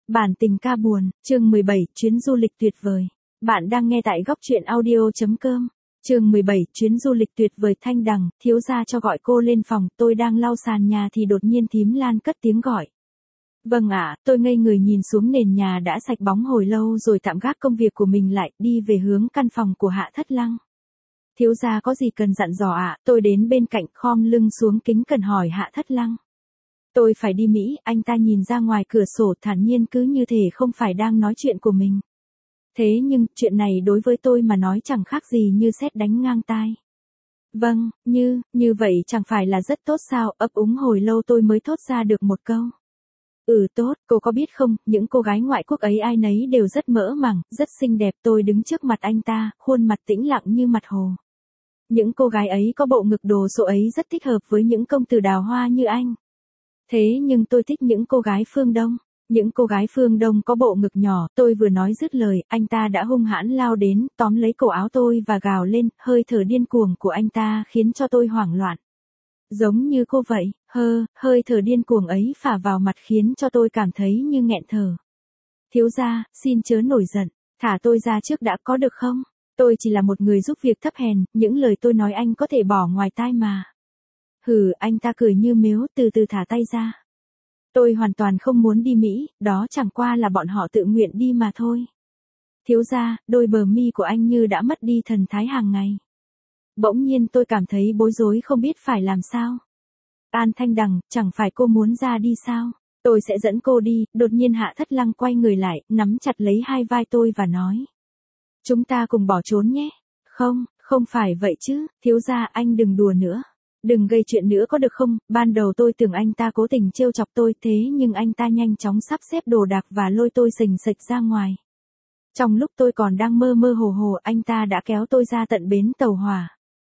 Bản tình ca buồn, chương 17, chuyến du lịch tuyệt vời. Bạn đang nghe tại góc truyện audio.com. Chương 17, chuyến du lịch tuyệt vời. Thanh Đằng, thiếu gia cho gọi cô lên phòng, tôi đang lau sàn nhà thì đột nhiên thím Lan cất tiếng gọi. Vâng ạ, tôi ngây người nhìn xuống nền nhà đã sạch bóng hồi lâu rồi tạm gác công việc của mình lại, đi về hướng căn phòng của Hạ Thất Lăng. Thiếu gia có gì cần dặn dò ạ? Tôi đến bên cạnh khom lưng xuống kính cẩn hỏi Hạ Thất Lăng. Tôi phải đi Mỹ, anh ta nhìn ra ngoài cửa sổ thản nhiên cứ như thể không phải đang nói chuyện của mình. Thế nhưng, chuyện này đối với tôi mà nói chẳng khác gì như sét đánh ngang tai. Vâng, như vậy chẳng phải là rất tốt sao? Ấp úng hồi lâu tôi mới thốt ra được một câu. Tốt, cô có biết không, những cô gái ngoại quốc ấy ai nấy đều rất mỡ mẳng, rất xinh đẹp. Tôi đứng trước mặt anh ta, khuôn mặt tĩnh lặng như mặt hồ. Những cô gái ấy có bộ ngực đồ sộ ấy rất thích hợp với những công tử đào hoa như anh. Thế nhưng tôi thích những cô gái phương Đông. Những cô gái phương Đông có bộ ngực nhỏ. Tôi vừa nói dứt lời, anh ta đã hung hãn lao đến, tóm lấy cổ áo tôi và gào lên. Hơi thở điên cuồng của anh ta khiến cho tôi hoảng loạn. Giống như cô vậy, hơi thở điên cuồng ấy phả vào mặt khiến cho tôi cảm thấy như nghẹn thở. Thiếu gia, xin chớ nổi giận, thả tôi ra trước đã có được không? Tôi chỉ là một người giúp việc thấp hèn, những lời tôi nói anh có thể bỏ ngoài tai mà. Anh ta cười như mếu, từ từ thả tay ra. Tôi hoàn toàn không muốn đi Mỹ, đó chẳng qua là bọn họ tự nguyện đi mà thôi. Thiếu gia, đôi bờ mi của anh như đã mất đi thần thái hàng ngày. Bỗng nhiên tôi cảm thấy bối rối không biết phải làm sao. An Thanh Đằng, chẳng phải cô muốn ra đi sao? Tôi sẽ dẫn cô đi. Đột nhiên Hạ Thất Lăng quay người lại, nắm chặt lấy hai vai tôi và nói. Chúng ta cùng bỏ trốn nhé. Không phải vậy chứ, thiếu gia anh đừng đùa nữa. Đừng gây chuyện nữa có được không? Ban đầu tôi tưởng anh ta cố tình trêu chọc tôi, thế nhưng anh ta nhanh chóng sắp xếp đồ đạc và lôi tôi xình xịch ra ngoài. Trong lúc tôi còn đang mơ mơ hồ hồ, anh ta đã kéo tôi ra tận bến tàu hỏa.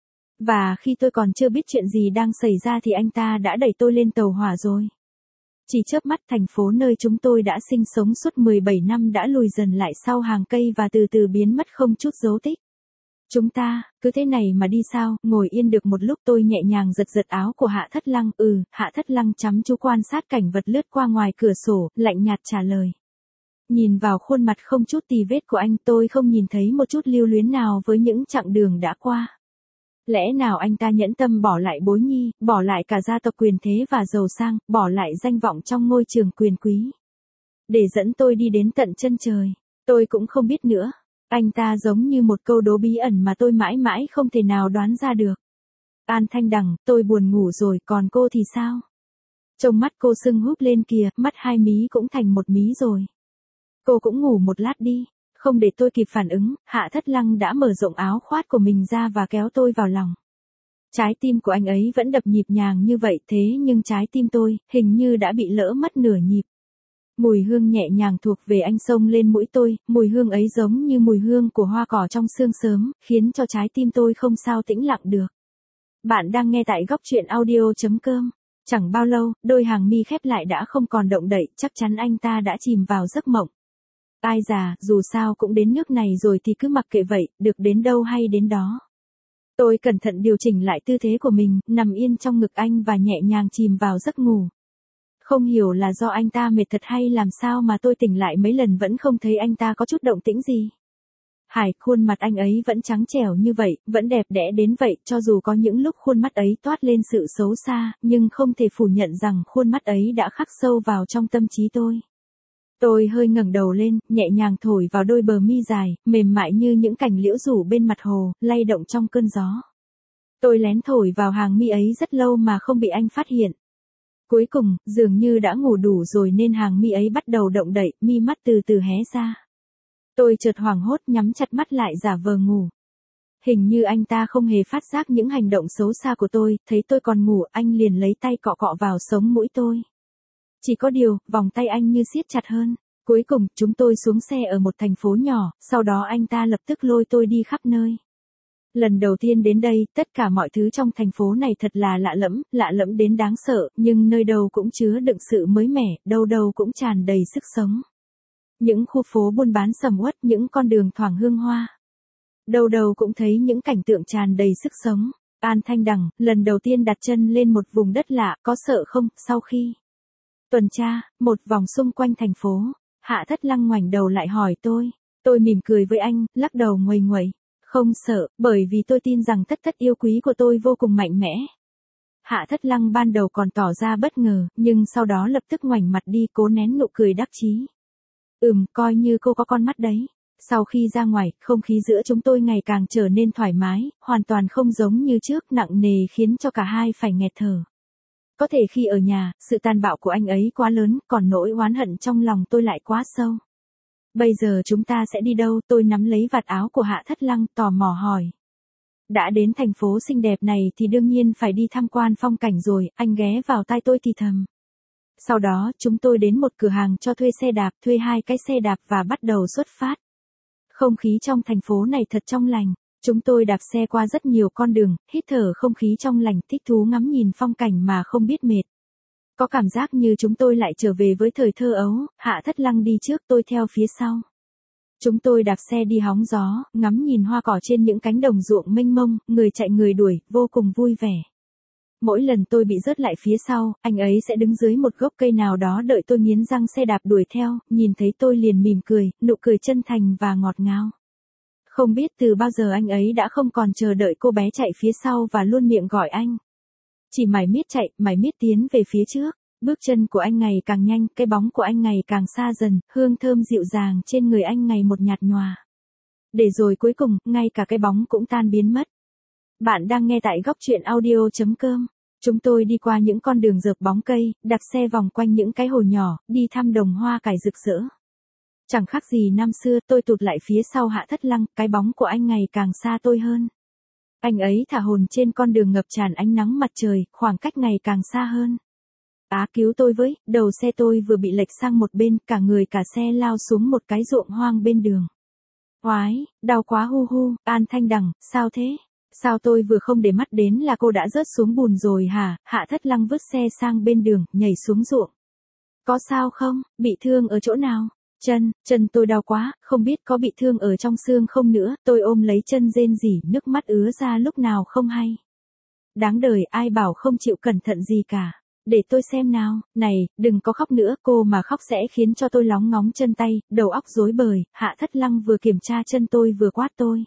Và khi tôi còn chưa biết chuyện gì đang xảy ra thì anh ta đã đẩy tôi lên tàu hỏa rồi. Chỉ chớp mắt thành phố nơi chúng tôi đã sinh sống suốt 17 năm đã lùi dần lại sau hàng cây và từ từ biến mất không chút dấu tích. Chúng ta, cứ thế này mà đi sao? Ngồi yên được một lúc tôi nhẹ nhàng giật giật áo của Hạ Thất Lăng. Hạ Thất Lăng chăm chú quan sát cảnh vật lướt qua ngoài cửa sổ, lạnh nhạt trả lời. Nhìn vào khuôn mặt không chút tì vết của anh, tôi không nhìn thấy một chút lưu luyến nào với những chặng đường đã qua. Lẽ nào anh ta nhẫn tâm bỏ lại Bối Nhi, bỏ lại cả gia tộc quyền thế và giàu sang, bỏ lại danh vọng trong ngôi trường quyền quý, để dẫn tôi đi đến tận chân trời? Tôi cũng không biết nữa. Anh ta giống như một câu đố bí ẩn mà tôi mãi mãi không thể nào đoán ra được. An Thanh Đằng, tôi buồn ngủ rồi, còn cô thì sao? Trông mắt cô sưng húp lên kìa, mắt hai mí cũng thành một mí rồi. Cô cũng ngủ một lát đi. Không để tôi kịp phản ứng, Hạ Thất Lăng đã mở rộng áo khoác của mình ra và kéo tôi vào lòng. Trái tim của anh ấy vẫn đập nhịp nhàng như vậy, thế nhưng trái tim tôi, hình như đã bị lỡ mất nửa nhịp. Mùi hương nhẹ nhàng thuộc về anh xông lên mũi tôi, mùi hương ấy giống như mùi hương của hoa cỏ trong sương sớm, khiến cho trái tim tôi không sao tĩnh lặng được. Bạn đang nghe tại góc truyện audio.com. Chẳng bao lâu, đôi hàng mi khép lại đã không còn động đậy, chắc chắn anh ta đã chìm vào giấc mộng. Ai già, dù sao cũng đến nước này rồi thì cứ mặc kệ vậy, được đến đâu hay đến đó. Tôi cẩn thận điều chỉnh lại tư thế của mình, nằm yên trong ngực anh và nhẹ nhàng chìm vào giấc ngủ. Không hiểu là do anh ta mệt thật hay làm sao mà tôi tỉnh lại mấy lần vẫn không thấy anh ta có chút động tĩnh gì. Khuôn mặt anh ấy vẫn trắng trẻo như vậy, vẫn đẹp đẽ đến vậy, cho dù có những lúc khuôn mắt ấy toát lên sự xấu xa, nhưng không thể phủ nhận rằng khuôn mắt ấy đã khắc sâu vào trong tâm trí tôi. Tôi hơi ngẩng đầu lên, nhẹ nhàng thổi vào đôi bờ mi dài, mềm mại như những cành liễu rủ bên mặt hồ, lay động trong cơn gió. Tôi lén thổi vào hàng mi ấy rất lâu mà không bị anh phát hiện. Cuối cùng, dường như đã ngủ đủ rồi nên hàng mi ấy bắt đầu động đậy, mi mắt từ từ hé ra. Tôi chợt hoảng hốt nhắm chặt mắt lại giả vờ ngủ. Hình như anh ta không hề phát giác những hành động xấu xa của tôi, thấy tôi còn ngủ, anh liền lấy tay cọ cọ vào sống mũi tôi. Chỉ có điều, vòng tay anh như siết chặt hơn. Cuối cùng, chúng tôi xuống xe ở một thành phố nhỏ, sau đó anh ta lập tức lôi tôi đi khắp nơi. Lần đầu tiên đến đây, tất cả mọi thứ trong thành phố này thật là lạ lẫm đến đáng sợ, nhưng nơi đâu cũng chứa đựng sự mới mẻ, đâu đâu cũng tràn đầy sức sống. Những khu phố buôn bán sầm uất, những con đường thoảng hương hoa. Đâu đâu cũng thấy những cảnh tượng tràn đầy sức sống. An Thanh Đằng, lần đầu tiên đặt chân lên một vùng đất lạ, có sợ không? Sau khi tuần tra một vòng xung quanh thành phố, Hạ Thất Lăng ngoảnh đầu lại hỏi tôi. Tôi mỉm cười với anh, lắc đầu nguầy nguậy. Không sợ, bởi vì tôi tin rằng Thất Thất yêu quý của tôi vô cùng mạnh mẽ. Hạ Thất Lăng ban đầu còn tỏ ra bất ngờ, nhưng sau đó lập tức ngoảnh mặt đi cố nén nụ cười đắc chí. Coi như cô có con mắt đấy. Sau khi ra ngoài, không khí giữa chúng tôi ngày càng trở nên thoải mái, hoàn toàn không giống như trước, nặng nề khiến cho cả hai phải nghẹt thở. Có thể khi ở nhà, sự tàn bạo của anh ấy quá lớn, còn nỗi oán hận trong lòng tôi lại quá sâu. Bây giờ chúng ta sẽ đi đâu? Tôi nắm lấy vạt áo của Hạ Thất Lăng, tò mò hỏi. Đã đến thành phố xinh đẹp này thì đương nhiên phải đi tham quan phong cảnh rồi, anh ghé vào tai tôi thì thầm. Sau đó, chúng tôi đến một cửa hàng cho thuê xe đạp, thuê 2 cái xe đạp và bắt đầu xuất phát. Không khí trong thành phố này thật trong lành. Chúng tôi đạp xe qua rất nhiều con đường, hít thở không khí trong lành, thích thú ngắm nhìn phong cảnh mà không biết mệt. Có cảm giác như chúng tôi lại trở về với thời thơ ấu, Hạ Thất Lăng đi trước, tôi theo phía sau. Chúng tôi đạp xe đi hóng gió, ngắm nhìn hoa cỏ trên những cánh đồng ruộng mênh mông, người chạy người đuổi, vô cùng vui vẻ. Mỗi lần tôi bị rớt lại phía sau, anh ấy sẽ đứng dưới một gốc cây nào đó đợi tôi nghiến răng xe đạp đuổi theo, nhìn thấy tôi liền mỉm cười, nụ cười chân thành và ngọt ngào. Không biết từ bao giờ anh ấy đã không còn chờ đợi cô bé chạy phía sau và luôn miệng gọi anh. Chỉ mải miết chạy, mải miết tiến về phía trước. Bước chân của anh ngày càng nhanh, cái bóng của anh ngày càng xa dần, hương thơm dịu dàng trên người anh ngày một nhạt nhòa. Để rồi cuối cùng, ngay cả cái bóng cũng tan biến mất. Bạn đang nghe tại góc truyện audio.com. Chúng tôi đi qua những con đường rợp bóng cây, đạp xe vòng quanh những cái hồ nhỏ, đi thăm đồng hoa cải rực rỡ. Chẳng khác gì năm xưa, tôi tụt lại phía sau Hạ Thất Lăng, cái bóng của anh ngày càng xa tôi hơn. Anh ấy thả hồn trên con đường ngập tràn ánh nắng mặt trời, khoảng cách ngày càng xa hơn. Cứu tôi với, đầu xe tôi vừa bị lệch sang một bên, cả người cả xe lao xuống một cái ruộng hoang bên đường. Oái, đau quá hu hu, An Thanh Đằng, sao thế? Sao tôi vừa không để mắt đến là cô đã rớt xuống bùn rồi hả? Hạ Thất Lăng vứt xe sang bên đường, nhảy xuống ruộng. Có sao không, bị thương ở chỗ nào? Chân tôi đau quá, không biết có bị thương ở trong xương không nữa, tôi ôm lấy chân rên rỉ, nước mắt ứa ra lúc nào không hay. Đáng đời, ai bảo không chịu cẩn thận gì cả. Để tôi xem nào, này, đừng có khóc nữa, cô mà khóc sẽ khiến cho tôi lóng ngóng chân tay, đầu óc rối bời. Hạ Thất Lăng vừa kiểm tra chân tôi vừa quát tôi.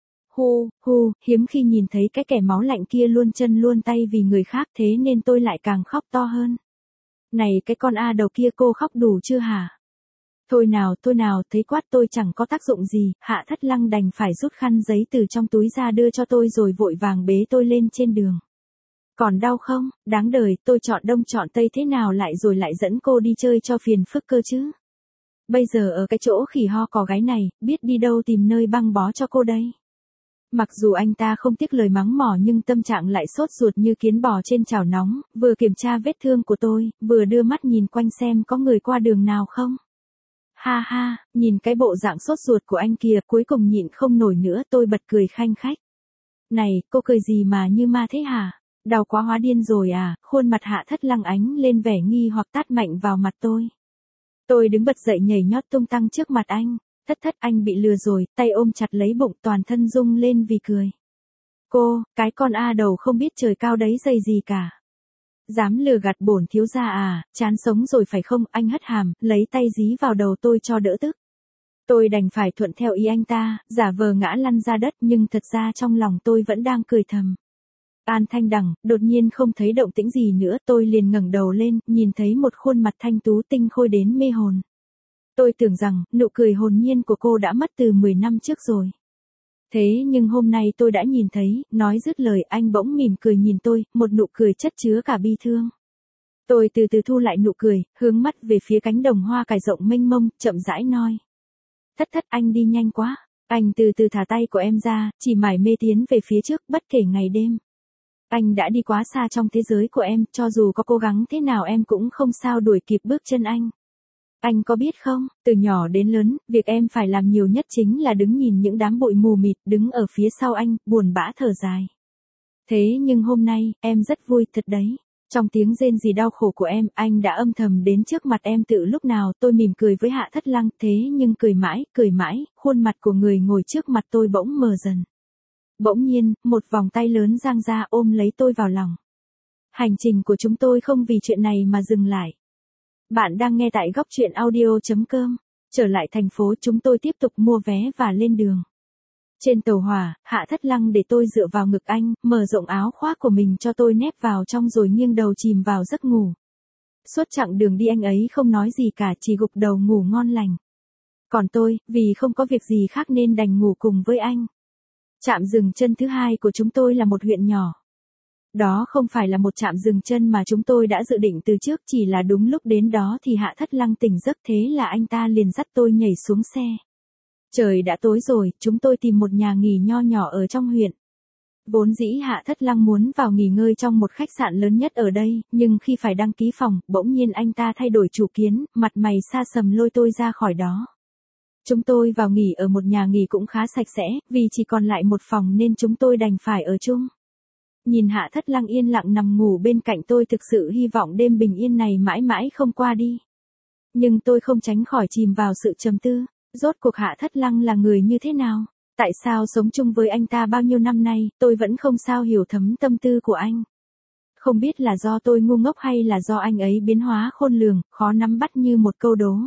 Hu, hiếm khi nhìn thấy cái kẻ máu lạnh kia luôn chân luôn tay vì người khác, thế nên tôi lại càng khóc to hơn. Này cái con A đầu kia, cô khóc đủ chưa hả? Thôi nào, thấy quát tôi chẳng có tác dụng gì, Hạ Thất Lăng đành phải rút khăn giấy từ trong túi ra đưa cho tôi rồi vội vàng bế tôi lên trên đường. Còn đau không? Đáng đời, tôi chọn đông chọn tây thế nào lại rồi lại dẫn cô đi chơi cho phiền phức cơ chứ? Bây giờ ở cái chỗ khỉ ho cò gáy này, biết đi đâu tìm nơi băng bó cho cô đây? Mặc dù anh ta không tiếc lời mắng mỏ nhưng tâm trạng lại sốt ruột như kiến bò trên chảo nóng, vừa kiểm tra vết thương của tôi, vừa đưa mắt nhìn quanh xem có người qua đường nào không. Ha, nhìn cái bộ dạng sốt ruột của anh kìa, cuối cùng nhịn không nổi nữa, tôi bật cười khanh khách. Này, cô cười gì mà như ma thế hả? Đau quá hóa điên rồi à? Khuôn mặt Hạ Thất Lăng ánh lên vẻ nghi hoặc tát mạnh vào mặt tôi. Tôi đứng bật dậy nhảy nhót tung tăng trước mặt anh. Thất, anh bị lừa rồi, tay ôm chặt lấy bụng, toàn thân rung lên vì cười. Cô, cái con A đầu không biết trời cao đấy dày gì cả. Dám lừa gạt bổn thiếu gia à, chán sống rồi phải không? Anh hất hàm, lấy tay dí vào đầu tôi cho đỡ tức. Tôi đành phải thuận theo ý anh ta, giả vờ ngã lăn ra đất nhưng thật ra trong lòng tôi vẫn đang cười thầm. An Thanh Đằng, đột nhiên không thấy động tĩnh gì nữa, tôi liền ngẩng đầu lên, nhìn thấy một khuôn mặt thanh tú tinh khôi đến mê hồn. Tôi tưởng rằng, nụ cười hồn nhiên của cô đã mất từ 10 năm trước rồi. Thế nhưng hôm nay tôi đã nhìn thấy, nói dứt lời anh bỗng mỉm cười nhìn tôi, một nụ cười chất chứa cả bi thương. Tôi từ từ thu lại nụ cười, hướng mắt về phía cánh đồng hoa cải rộng mênh mông, chậm rãi nói. Thất, anh đi nhanh quá. Anh từ từ thả tay của em ra, chỉ mải mê tiến về phía trước bất kể ngày đêm. Anh đã đi quá xa trong thế giới của em, cho dù có cố gắng thế nào em cũng không sao đuổi kịp bước chân anh. Anh có biết không, từ nhỏ đến lớn, việc em phải làm nhiều nhất chính là đứng nhìn những đám bụi mù mịt, đứng ở phía sau anh, buồn bã thở dài. Thế nhưng hôm nay, em rất vui thật đấy. Trong tiếng rên rỉ đau khổ của em, anh đã âm thầm đến trước mặt em từ lúc nào. Tôi mỉm cười với Hạ Thất Lăng, thế nhưng cười mãi, khuôn mặt của người ngồi trước mặt tôi bỗng mờ dần. Bỗng nhiên, một vòng tay lớn giang ra ôm lấy tôi vào lòng. Hành trình của chúng tôi không vì chuyện này mà dừng lại. Bạn đang nghe tại góc truyện audio.com. Trở lại thành phố chúng tôi tiếp tục mua vé và lên đường. Trên tàu hỏa, Hạ Thất Lăng để tôi dựa vào ngực anh, mở rộng áo khoác của mình cho tôi nép vào trong rồi nghiêng đầu chìm vào giấc ngủ. Suốt chặng đường đi anh ấy không nói gì cả, chỉ gục đầu ngủ ngon lành. Còn tôi, vì không có việc gì khác nên đành ngủ cùng với anh. Trạm dừng chân thứ hai của chúng tôi là một huyện nhỏ. Đó không phải là một trạm dừng chân mà chúng tôi đã dự định từ trước, chỉ là đúng lúc đến đó thì Hạ Thất Lăng tỉnh giấc, thế là anh ta liền dắt tôi nhảy xuống xe. Trời đã tối rồi, chúng tôi tìm một nhà nghỉ nho nhỏ ở trong huyện. Vốn dĩ Hạ Thất Lăng muốn vào nghỉ ngơi trong một khách sạn lớn nhất ở đây, nhưng khi phải đăng ký phòng, bỗng nhiên anh ta thay đổi chủ kiến, mặt mày xa sầm lôi tôi ra khỏi đó. Chúng tôi vào nghỉ ở một nhà nghỉ cũng khá sạch sẽ, vì chỉ còn lại một phòng nên chúng tôi đành phải ở chung. Nhìn Hạ Thất Lăng yên lặng nằm ngủ bên cạnh tôi, thực sự hy vọng đêm bình yên này mãi mãi không qua đi. Nhưng tôi không tránh khỏi chìm vào sự trầm tư, rốt cuộc Hạ Thất Lăng là người như thế nào? Tại sao sống chung với anh ta bao nhiêu năm nay, tôi vẫn không sao hiểu thấm tâm tư của anh. Không biết là do tôi ngu ngốc hay là do anh ấy biến hóa khôn lường, khó nắm bắt như một câu đố.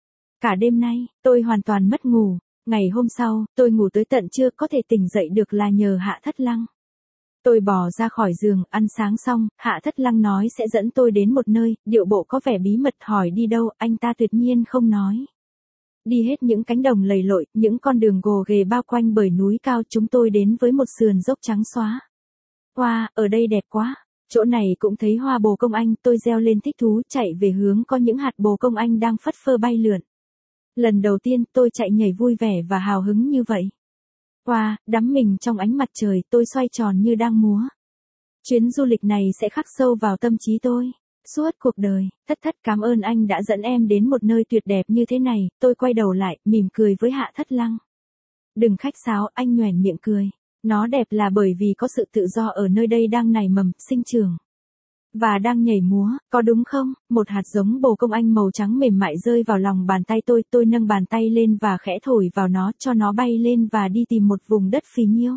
Cả đêm nay, tôi hoàn toàn mất ngủ. Ngày hôm sau, tôi ngủ tới tận trưa, có thể tỉnh dậy được là nhờ Hạ Thất Lăng. Tôi bò ra khỏi giường, ăn sáng xong, Hạ Thất Lăng nói sẽ dẫn tôi đến một nơi, điệu bộ có vẻ bí mật, hỏi đi đâu, anh ta tuyệt nhiên không nói. Đi hết những cánh đồng lầy lội, những con đường gồ ghề bao quanh bởi núi cao, chúng tôi đến với một sườn dốc trắng xóa. Wow, ở đây đẹp quá. Chỗ này cũng thấy hoa bồ công anh, tôi reo lên thích thú, chạy về hướng có những hạt bồ công anh đang phất phơ bay lượn. Lần đầu tiên tôi chạy nhảy vui vẻ và hào hứng như vậy. Wow, đắm mình trong ánh mặt trời, tôi xoay tròn như đang múa. Chuyến du lịch này sẽ khắc sâu vào tâm trí tôi. Suốt cuộc đời, Thất Thất cảm ơn anh đã dẫn em đến một nơi tuyệt đẹp như thế này. Tôi quay đầu lại, mỉm cười với Hạ Thất Lăng. Đừng khách sáo, anh nhoẻn miệng cười. Nó đẹp là bởi vì có sự tự do ở nơi đây đang nảy mầm, sinh trưởng. Và đang nhảy múa, có đúng không? Một hạt giống bồ công anh màu trắng mềm mại rơi vào lòng bàn tay tôi nâng bàn tay lên và khẽ thổi vào nó, cho nó bay lên và đi tìm một vùng đất phì nhiêu.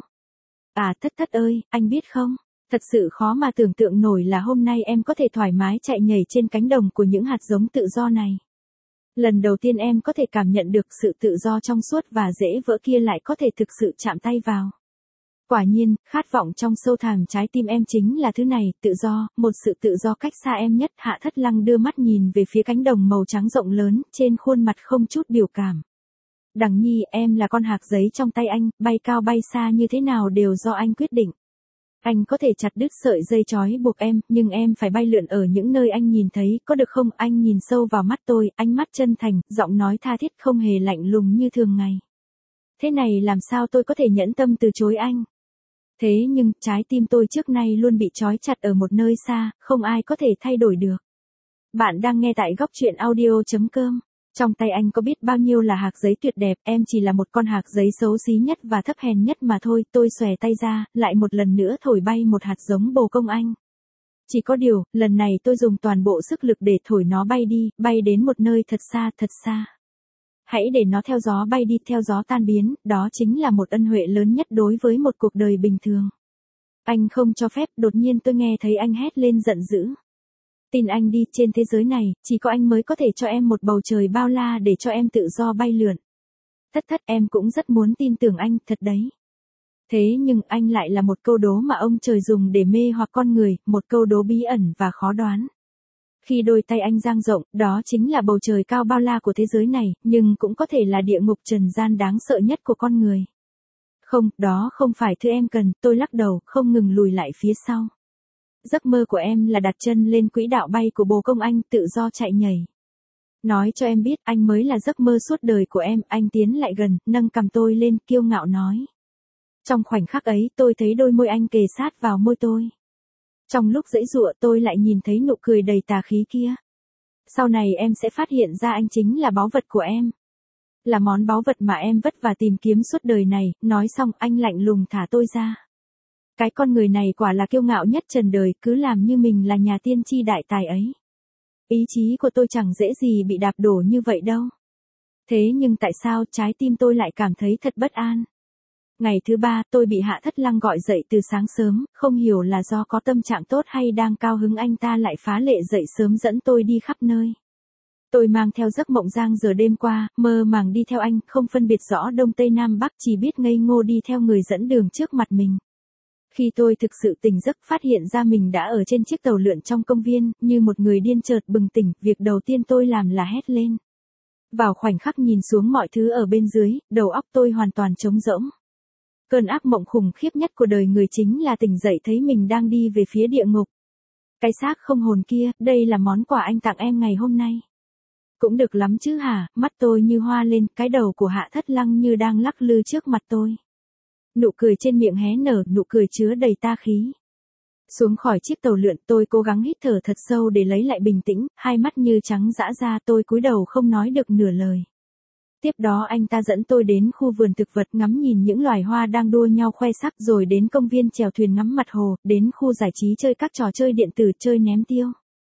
À Thất Thất ơi, anh biết không? Thật sự khó mà tưởng tượng nổi là hôm nay em có thể thoải mái chạy nhảy trên cánh đồng của những hạt giống tự do này. Lần đầu tiên em có thể cảm nhận được sự tự do trong suốt và dễ vỡ kia lại có thể thực sự chạm tay vào. Quả nhiên, khát vọng trong sâu thẳm trái tim em chính là thứ này, tự do, một sự tự do cách xa em nhất. Hạ Thất Lăng đưa mắt nhìn về phía cánh đồng màu trắng rộng lớn, trên khuôn mặt không chút biểu cảm. Đằng Nhi, em là con hạc giấy trong tay anh, bay cao bay xa như thế nào đều do anh quyết định. Anh có thể chặt đứt sợi dây trói buộc em, nhưng em phải bay lượn ở những nơi anh nhìn thấy, có được không? Anh nhìn sâu vào mắt tôi, ánh mắt chân thành, giọng nói tha thiết không hề lạnh lùng như thường ngày. Thế này làm sao tôi có thể nhẫn tâm từ chối anh? Thế nhưng, trái tim tôi trước nay luôn bị trói chặt ở một nơi xa, không ai có thể thay đổi được. Bạn đang nghe tại góc truyện audio.com. Trong tay anh có biết bao nhiêu là hạc giấy tuyệt đẹp, em chỉ là một con hạc giấy xấu xí nhất và thấp hèn nhất mà thôi. Tôi xòe tay ra, lại một lần nữa thổi bay một hạt giống bồ công anh. Chỉ có điều, lần này tôi dùng toàn bộ sức lực để thổi nó bay đi, bay đến một nơi thật xa, thật xa. Hãy để nó theo gió bay đi, theo gió tan biến, đó chính là một ân huệ lớn nhất đối với một cuộc đời bình thường. Anh không cho phép, đột nhiên tôi nghe thấy anh hét lên giận dữ. Tin anh đi, trên thế giới này, chỉ có anh mới có thể cho em một bầu trời bao la để cho em tự do bay lượn. Thất Thất, em cũng rất muốn tin tưởng anh, thật đấy. Thế nhưng anh lại là một câu đố mà ông trời dùng để mê hoặc con người, một câu đố bí ẩn và khó đoán. Khi đôi tay anh dang rộng, đó chính là bầu trời cao bao la của thế giới này, nhưng cũng có thể là địa ngục trần gian đáng sợ nhất của con người. Không, đó không phải thứ em cần, tôi lắc đầu, không ngừng lùi lại phía sau. Giấc mơ của em là đặt chân lên quỹ đạo bay của bồ công anh, tự do chạy nhảy. Nói cho em biết, anh mới là giấc mơ suốt đời của em. Anh tiến lại gần, nâng cằm tôi lên, kiêu ngạo nói. Trong khoảnh khắc ấy, tôi thấy đôi môi anh kề sát vào môi tôi. Trong lúc giãy giụa, tôi lại nhìn thấy nụ cười đầy tà khí kia. Sau này em sẽ phát hiện ra anh chính là báu vật của em. Là món báu vật mà em vất vả tìm kiếm suốt đời này. Nói xong, anh lạnh lùng thả tôi ra. Cái con người này quả là kiêu ngạo nhất trần đời, cứ làm như mình là nhà tiên tri đại tài ấy. Ý chí của tôi chẳng dễ gì bị đạp đổ như vậy đâu. Thế nhưng tại sao trái tim tôi lại cảm thấy thật bất an? Ngày thứ ba, tôi bị Hạ Thất Lăng gọi dậy từ sáng sớm, không hiểu là do có tâm trạng tốt hay đang cao hứng anh ta lại phá lệ dậy sớm dẫn tôi đi khắp nơi. Tôi mang theo giấc mộng giang giờ đêm qua, mơ màng đi theo anh, không phân biệt rõ đông tây nam bắc, chỉ biết ngây ngô đi theo người dẫn đường trước mặt mình. Khi tôi thực sự tỉnh giấc, phát hiện ra mình đã ở trên chiếc tàu lượn trong công viên, như một người điên chợt bừng tỉnh, việc đầu tiên tôi làm là hét lên. Vào khoảnh khắc nhìn xuống mọi thứ ở bên dưới, đầu óc tôi hoàn toàn trống rỗng. Cơn ác mộng khủng khiếp nhất của đời người chính là tỉnh dậy thấy mình đang đi về phía địa ngục. Cái xác không hồn kia, đây là món quà anh tặng em ngày hôm nay. Cũng được lắm chứ hả, mắt tôi như hoa lên, cái đầu của Hạ Thất Lăng như đang lắc lư trước mặt tôi. Nụ cười trên miệng hé nở, nụ cười chứa đầy ta khí. Xuống khỏi chiếc tàu lượn, tôi cố gắng hít thở thật sâu để lấy lại bình tĩnh, hai mắt như trắng dã ra, tôi cúi đầu không nói được nửa lời. Tiếp đó anh ta dẫn tôi đến khu vườn thực vật ngắm nhìn những loài hoa đang đua nhau khoe sắc, rồi đến công viên chèo thuyền ngắm mặt hồ, đến khu giải trí chơi các trò chơi điện tử, chơi ném tiêu.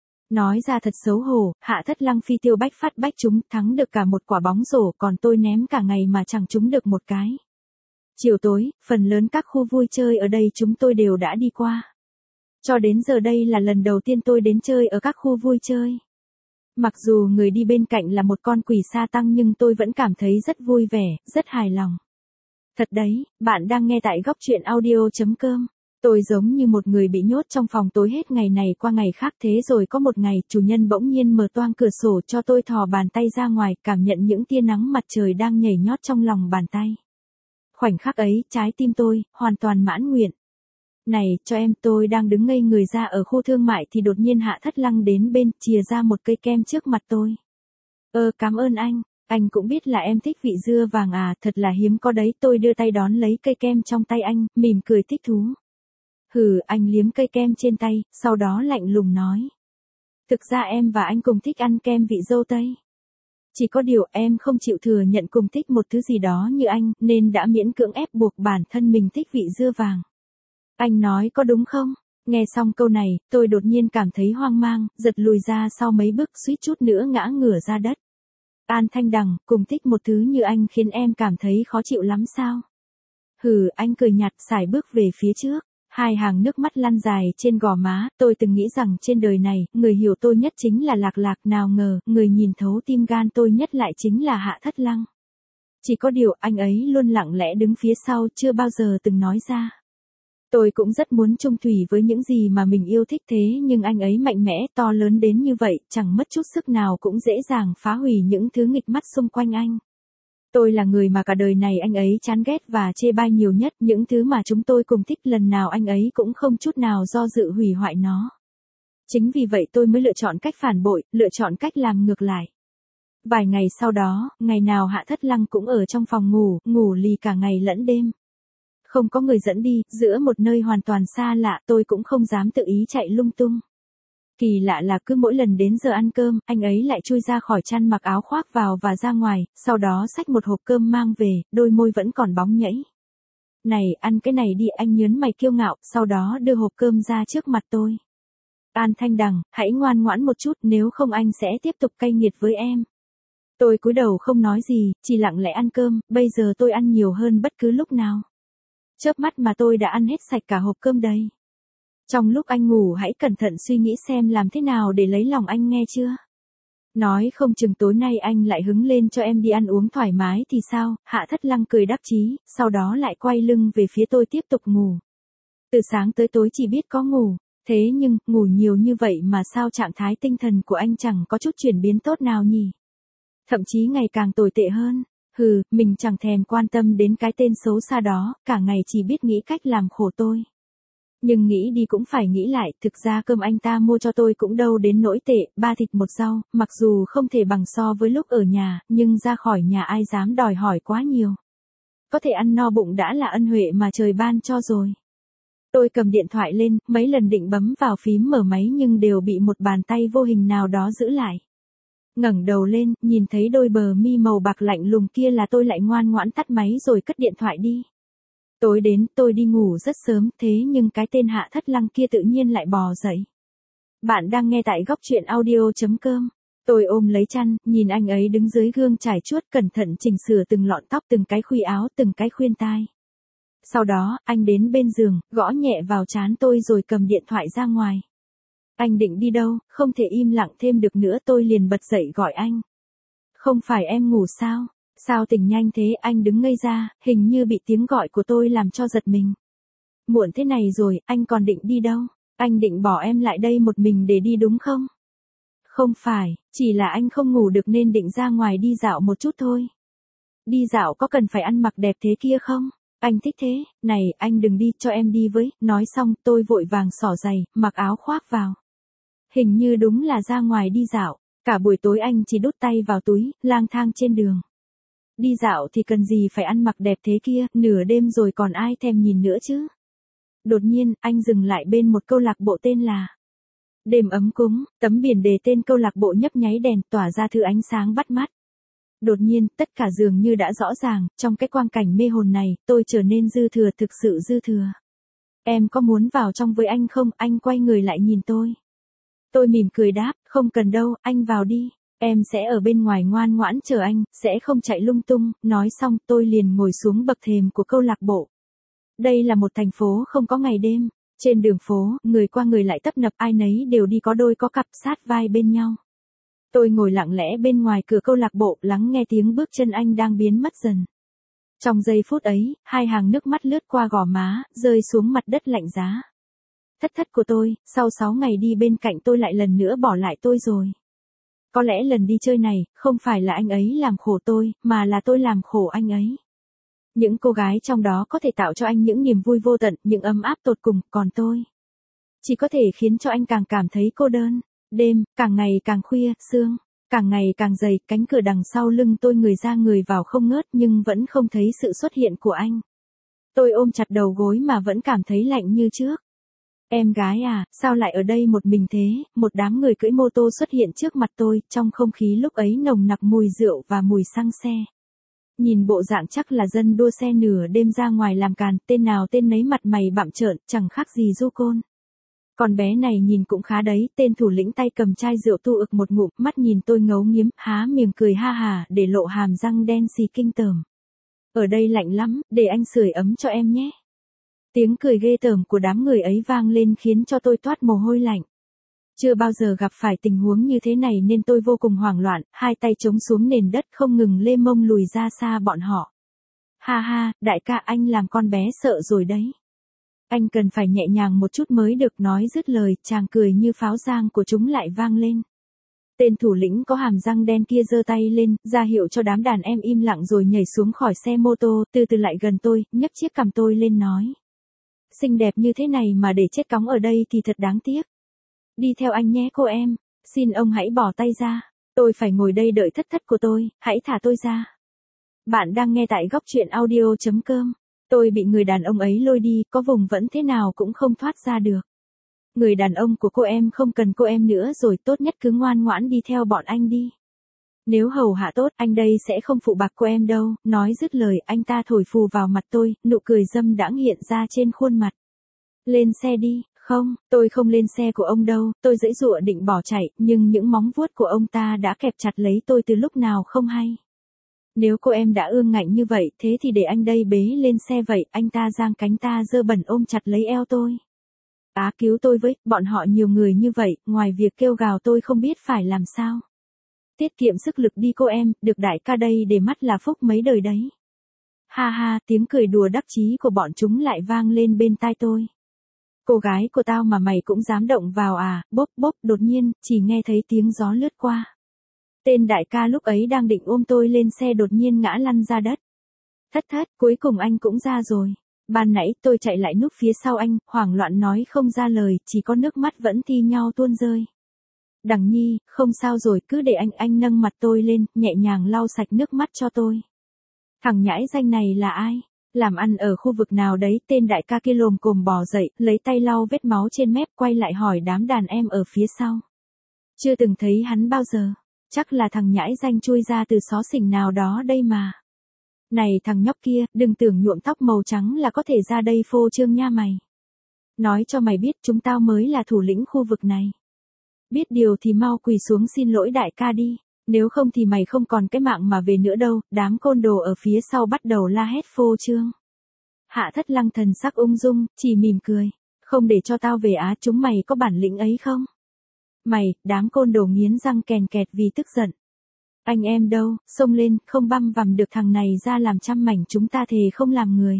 Nói ra thật xấu hổ, Hạ Thất Lăng phi tiêu bách phát bách trúng, thắng được cả một quả bóng rổ, còn tôi ném cả ngày mà chẳng trúng được một cái. Chiều tối, phần lớn các khu vui chơi ở đây chúng tôi đều đã đi qua. Cho đến giờ đây là lần đầu tiên tôi đến chơi ở các khu vui chơi. Mặc dù người đi bên cạnh là một con quỷ sa tăng nhưng tôi vẫn cảm thấy rất vui vẻ, rất hài lòng. Thật đấy, bạn đang nghe tại góc truyện audio.com. Tôi giống như một người bị nhốt trong phòng tối hết ngày này qua ngày khác, thế rồi có một ngày, chủ nhân bỗng nhiên mở toang cửa sổ cho tôi thò bàn tay ra ngoài, cảm nhận những tia nắng mặt trời đang nhảy nhót trong lòng bàn tay. Khoảnh khắc ấy, trái tim tôi, hoàn toàn mãn nguyện. Này, cho em, tôi đang đứng ngây người ra ở khu thương mại thì đột nhiên Hạ Thất Lăng đến bên, chìa ra một cây kem trước mặt tôi. Cảm ơn anh cũng biết là em thích vị dưa vàng à, thật là hiếm có đấy, tôi đưa tay đón lấy cây kem trong tay anh, mỉm cười thích thú. Hừ, anh liếm cây kem trên tay, sau đó lạnh lùng nói. Thực ra em và anh cùng thích ăn kem vị dâu tây. Chỉ có điều em không chịu thừa nhận cùng thích một thứ gì đó như anh, nên đã miễn cưỡng ép buộc bản thân mình thích vị dưa vàng. Anh nói có đúng không? Nghe xong câu này, tôi đột nhiên cảm thấy hoang mang, giật lùi ra sau mấy bước, suýt chút nữa ngã ngửa ra đất. An Thanh Đằng, cùng thích một thứ như anh khiến em cảm thấy khó chịu lắm sao? Hừ, anh cười nhạt, sải bước về phía trước. Hai hàng nước mắt lăn dài trên gò má, tôi từng nghĩ rằng trên đời này, người hiểu tôi nhất chính là Lạc Lạc, nào ngờ, người nhìn thấu tim gan tôi nhất lại chính là Hạ Thất Lăng. Chỉ có điều anh ấy luôn lặng lẽ đứng phía sau, chưa bao giờ từng nói ra. Tôi cũng rất muốn chung thủy với những gì mà mình yêu thích, thế nhưng anh ấy mạnh mẽ, to lớn đến như vậy, chẳng mất chút sức nào cũng dễ dàng phá hủy những thứ nghịch mắt xung quanh anh. Tôi là người mà cả đời này anh ấy chán ghét và chê bai nhiều nhất, những thứ mà chúng tôi cùng thích lần nào anh ấy cũng không chút nào do dự hủy hoại nó. Chính vì vậy tôi mới lựa chọn cách phản bội, lựa chọn cách làm ngược lại. Vài ngày sau đó, ngày nào Hạ Thất Lăng cũng ở trong phòng ngủ, ngủ lì cả ngày lẫn đêm. Không có người dẫn đi, giữa một nơi hoàn toàn xa lạ, tôi cũng không dám tự ý chạy lung tung. Kỳ lạ là cứ mỗi lần đến giờ ăn cơm, anh ấy lại chui ra khỏi chăn mặc áo khoác vào và ra ngoài, sau đó xách một hộp cơm mang về, đôi môi vẫn còn bóng nhẫy. Này, ăn cái này đi, anh nhớn mày kiêu ngạo, sau đó đưa hộp cơm ra trước mặt tôi. An Thanh Đằng, hãy ngoan ngoãn một chút, nếu không anh sẽ tiếp tục cay nghiệt với em. Tôi cúi đầu không nói gì, chỉ lặng lẽ ăn cơm, bây giờ tôi ăn nhiều hơn bất cứ lúc nào. Chớp mắt mà tôi đã ăn hết sạch cả hộp cơm đây. Trong lúc anh ngủ hãy cẩn thận suy nghĩ xem làm thế nào để lấy lòng anh, nghe chưa? Nói không chừng tối nay anh lại hứng lên cho em đi ăn uống thoải mái thì sao? Hạ Thất Lăng cười đắc chí, sau đó lại quay lưng về phía tôi tiếp tục ngủ. Từ sáng tới tối chỉ biết có ngủ, thế nhưng, ngủ nhiều như vậy mà sao trạng thái tinh thần của anh chẳng có chút chuyển biến tốt nào nhỉ? Thậm chí ngày càng tồi tệ hơn. Hừ, mình chẳng thèm quan tâm đến cái tên xấu xa đó, cả ngày chỉ biết nghĩ cách làm khổ tôi. Nhưng nghĩ đi cũng phải nghĩ lại, thực ra cơm anh ta mua cho tôi cũng đâu đến nỗi tệ, 3 thịt 1 rau, mặc dù không thể bằng so với lúc ở nhà, nhưng ra khỏi nhà ai dám đòi hỏi quá nhiều. Có thể ăn no bụng đã là ân huệ mà trời ban cho rồi. Tôi cầm điện thoại lên, mấy lần định bấm vào phím mở máy nhưng đều bị một bàn tay vô hình nào đó giữ lại. Ngẩng đầu lên, nhìn thấy đôi bờ mi màu bạc lạnh lùng kia là tôi lại ngoan ngoãn tắt máy rồi cất điện thoại đi. Tối đến, tôi đi ngủ rất sớm, thế nhưng cái tên Hạ Thất Lăng kia tự nhiên lại bò dậy. Bạn đang nghe tại góc truyện audio.com. Tôi ôm lấy chăn, nhìn anh ấy đứng dưới gương trải chuốt cẩn thận chỉnh sửa từng lọn tóc, từng cái khuy áo, từng cái khuyên tai. Sau đó, anh đến bên giường, gõ nhẹ vào trán tôi rồi cầm điện thoại ra ngoài. Anh định đi đâu, không thể im lặng thêm được nữa, tôi liền bật dậy gọi anh. Không phải em ngủ sao? Sao tỉnh nhanh thế? Anh đứng ngây ra, hình như bị tiếng gọi của tôi làm cho giật mình. Muộn thế này rồi, anh còn định đi đâu? Anh định bỏ em lại đây một mình để đi đúng không? Không phải, chỉ là anh không ngủ được nên định ra ngoài đi dạo một chút thôi. Đi dạo có cần phải ăn mặc đẹp thế kia không? Anh thích thế, này, anh đừng đi, cho em đi với. Nói xong, tôi vội vàng xỏ giày, mặc áo khoác vào. Hình như đúng là ra ngoài đi dạo. Cả buổi tối anh chỉ đút tay vào túi, lang thang trên đường. Đi dạo thì cần gì phải ăn mặc đẹp thế kia, nửa đêm rồi còn ai thèm nhìn nữa chứ. Đột nhiên, anh dừng lại bên một câu lạc bộ tên là Đêm ấm cúng, tấm biển đề tên câu lạc bộ nhấp nháy đèn tỏa ra thứ ánh sáng bắt mắt. Đột nhiên, tất cả dường như đã rõ ràng, trong cái quang cảnh mê hồn này, tôi trở nên dư thừa, thực sự dư thừa. Em có muốn vào trong với anh không? Anh quay người lại nhìn tôi. Tôi mỉm cười đáp, không cần đâu, anh vào đi. Em sẽ ở bên ngoài ngoan ngoãn chờ anh, sẽ không chạy lung tung. Nói xong, tôi liền ngồi xuống bậc thềm của câu lạc bộ. Đây là một thành phố không có ngày đêm. Trên đường phố, người qua người lại tấp nập, ai nấy đều đi có đôi có cặp sát vai bên nhau. Tôi ngồi lặng lẽ bên ngoài cửa câu lạc bộ, lắng nghe tiếng bước chân anh đang biến mất dần. Trong giây phút ấy, hai hàng nước mắt lướt qua gò má, rơi xuống mặt đất lạnh giá. Thất thất của tôi, sau 6 ngày đi bên cạnh tôi lại lần nữa bỏ lại tôi rồi. Có lẽ lần đi chơi này, không phải là anh ấy làm khổ tôi, mà là tôi làm khổ anh ấy. Những cô gái trong đó có thể tạo cho anh những niềm vui vô tận, những ấm áp tột cùng, còn tôi chỉ có thể khiến cho anh càng cảm thấy cô đơn. Đêm, càng ngày càng khuya, sương càng ngày càng dày, cánh cửa đằng sau lưng tôi người ra người vào không ngớt nhưng vẫn không thấy sự xuất hiện của anh. Tôi ôm chặt đầu gối mà vẫn cảm thấy lạnh như trước. Em gái à, sao lại ở đây một mình thế? Một đám người cưỡi mô tô xuất hiện trước mặt tôi, trong không khí lúc ấy nồng nặc mùi rượu và mùi xăng xe. Nhìn bộ dạng chắc là dân đua xe nửa đêm ra ngoài làm càn, tên nào tên nấy mặt mày bặm trợn, chẳng khác gì du côn. Con bé này nhìn cũng khá đấy, tên thủ lĩnh tay cầm chai rượu tu ực một ngụm, mắt nhìn tôi ngấu nghiến, há miệng cười ha hà, để lộ hàm răng đen xì kinh tởm. Ở đây lạnh lắm, để anh sưởi ấm cho em nhé. Tiếng cười ghê tởm của đám người ấy vang lên khiến cho tôi toát mồ hôi lạnh. Chưa bao giờ gặp phải tình huống như thế này nên tôi vô cùng hoảng loạn, hai tay chống xuống nền đất không ngừng lê mông lùi ra xa bọn họ. Ha ha, đại ca anh làm con bé sợ rồi đấy. Anh cần phải nhẹ nhàng một chút mới được. Nói dứt lời, chàng cười như pháo giang của chúng lại vang lên. Tên thủ lĩnh có hàm răng đen kia giơ tay lên, ra hiệu cho đám đàn em im lặng rồi nhảy xuống khỏi xe mô tô, từ từ lại gần tôi, nhấc chiếc cằm tôi lên nói. Xinh đẹp như thế này mà để chết cóng ở đây thì thật đáng tiếc. Đi theo anh nhé cô em, xin ông hãy bỏ tay ra, tôi phải ngồi đây đợi thất thất của tôi, hãy thả tôi ra. Bạn đang nghe tại góc truyện audio.com. Tôi bị người đàn ông ấy lôi đi, có vùng vẫy thế nào cũng không thoát ra được. Người đàn ông của cô em không cần cô em nữa rồi, tốt nhất cứ ngoan ngoãn đi theo bọn anh đi. Nếu hầu hạ tốt, anh đây sẽ không phụ bạc cô em đâu. Nói dứt lời, anh ta thổi phù vào mặt tôi, nụ cười dâm đãng hiện ra trên khuôn mặt. Lên xe đi. Không, tôi không lên xe của ông đâu. Tôi giãy giụa định bỏ chạy, nhưng những móng vuốt của ông ta đã kẹp chặt lấy tôi từ lúc nào không hay. Nếu cô em đã ương ngạnh như vậy, thế thì để anh đây bế lên xe vậy. Anh ta giang cánh ta dơ bẩn ôm chặt lấy eo tôi. Á cứu tôi với, bọn họ nhiều người như vậy, ngoài việc kêu gào tôi không biết phải làm sao. Tiết kiệm sức lực đi cô em, được đại ca đây để mắt là phúc mấy đời đấy. Ha ha, tiếng cười đùa đắc chí của bọn chúng lại vang lên bên tai tôi. Cô gái của tao mà mày cũng dám động vào à? Bốp bốp, đột nhiên, chỉ nghe thấy tiếng gió lướt qua. Tên đại ca lúc ấy đang định ôm tôi lên xe đột nhiên ngã lăn ra đất. Thất thất, cuối cùng anh cũng ra rồi. Ban nãy tôi chạy lại núp phía sau anh, hoảng loạn nói không ra lời, chỉ có nước mắt vẫn thi nhau tuôn rơi. Đằng Nhi, không sao rồi, cứ để anh nâng mặt tôi lên, nhẹ nhàng lau sạch nước mắt cho tôi. Thằng nhãi danh này là ai? Làm ăn ở khu vực nào đấy? Tên đại ca kia lồm cồm bò dậy, lấy tay lau vết máu trên mép, quay lại hỏi đám đàn em ở phía sau. Chưa từng thấy hắn bao giờ. Chắc là thằng nhãi danh chui ra từ xó xỉnh nào đó đây mà. Này thằng nhóc kia, đừng tưởng nhuộm tóc màu trắng là có thể ra đây phô trương nha mày. Nói cho mày biết chúng tao mới là thủ lĩnh khu vực này. Biết điều thì mau quỳ xuống xin lỗi đại ca đi. Nếu không thì mày không còn cái mạng mà về nữa đâu. Đám côn đồ ở phía sau bắt đầu la hét phô trương. Hạ Thất Lăng thần sắc ung dung, chỉ mỉm cười. Không để cho tao về á, chúng mày có bản lĩnh ấy không? Mày, đám côn đồ nghiến răng kèn kẹt vì tức giận. Anh em đâu, xông lên, không băm vằm được thằng này ra làm trăm mảnh, chúng ta thề không làm người.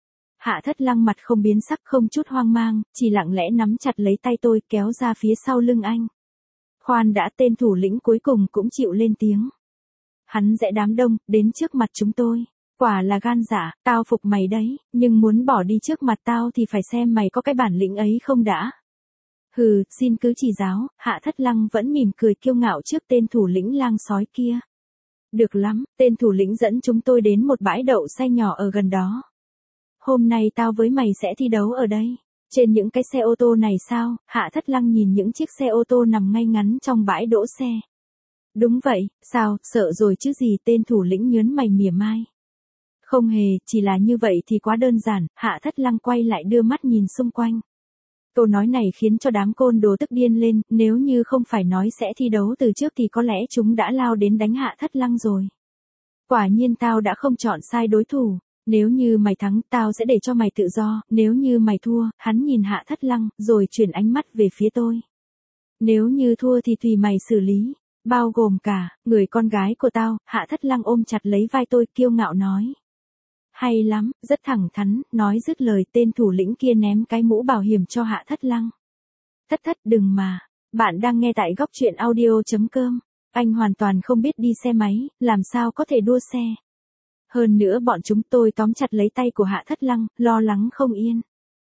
Hạ Thất Lăng mặt không biến sắc, không chút hoang mang, chỉ lặng lẽ nắm chặt lấy tay tôi kéo ra phía sau lưng anh. Khoan đã, tên thủ lĩnh cuối cùng cũng chịu lên tiếng. Hắn rẽ đám đông, đến trước mặt chúng tôi. Quả là gan dạ, tao phục mày đấy, nhưng muốn bỏ đi trước mặt tao thì phải xem mày có cái bản lĩnh ấy không đã. Hừ, xin cứ chỉ giáo, Hạ Thất Lăng vẫn mỉm cười kiêu ngạo trước tên thủ lĩnh lang sói kia. Được lắm, tên thủ lĩnh dẫn chúng tôi đến một bãi đậu xe nhỏ ở gần đó. Hôm nay tao với mày sẽ thi đấu ở đây. Trên những cái xe ô tô này sao? Hạ Thất Lăng nhìn những chiếc xe ô tô nằm ngay ngắn trong bãi đỗ xe. Đúng vậy, sao, sợ rồi chứ gì, tên thủ lĩnh nhớn mày mỉa mai. Không hề, chỉ là như vậy thì quá đơn giản. Hạ Thất Lăng quay lại đưa mắt nhìn xung quanh. Câu nói này khiến cho đám côn đồ tức điên lên, nếu như không phải nói sẽ thi đấu từ trước thì có lẽ chúng đã lao đến đánh Hạ Thất Lăng rồi. Quả nhiên tao đã không chọn sai đối thủ. Nếu như mày thắng, tao sẽ để cho mày tự do, nếu như mày thua, hắn nhìn Hạ Thất Lăng, rồi chuyển ánh mắt về phía tôi. Nếu như thua thì tùy mày xử lý, bao gồm cả, người con gái của tao. Hạ Thất Lăng ôm chặt lấy vai tôi, kiêu ngạo nói. Hay lắm, rất thẳng thắn, nói dứt lời tên thủ lĩnh kia ném cái mũ bảo hiểm cho Hạ Thất Lăng. Thất thất đừng mà, bạn đang nghe tại góc truyện audio.com, anh hoàn toàn không biết đi xe máy, làm sao có thể đua xe. Hơn nữa bọn chúng tôi tóm chặt lấy tay của Hạ Thất Lăng, lo lắng không yên.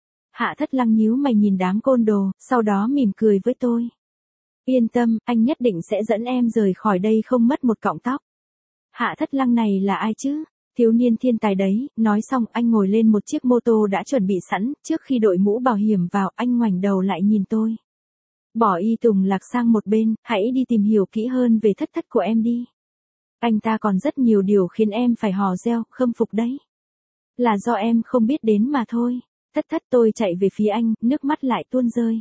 Hạ Thất Lăng nhíu mày nhìn đám côn đồ, sau đó mỉm cười với tôi. Yên tâm, anh nhất định sẽ dẫn em rời khỏi đây không mất một cọng tóc. Hạ Thất Lăng này là ai chứ? Thiếu niên thiên tài đấy. Nói xong anh ngồi lên một chiếc mô tô đã chuẩn bị sẵn, trước khi đội mũ bảo hiểm vào anh ngoảnh đầu lại nhìn tôi. Bỏ y tùng lạc sang một bên, hãy đi tìm hiểu kỹ hơn về thất thất của em đi. Anh ta còn rất nhiều điều khiến em phải hò reo, khâm phục đấy. Là do em không biết đến mà thôi. Thất thất, tôi chạy về phía anh, nước mắt lại tuôn rơi.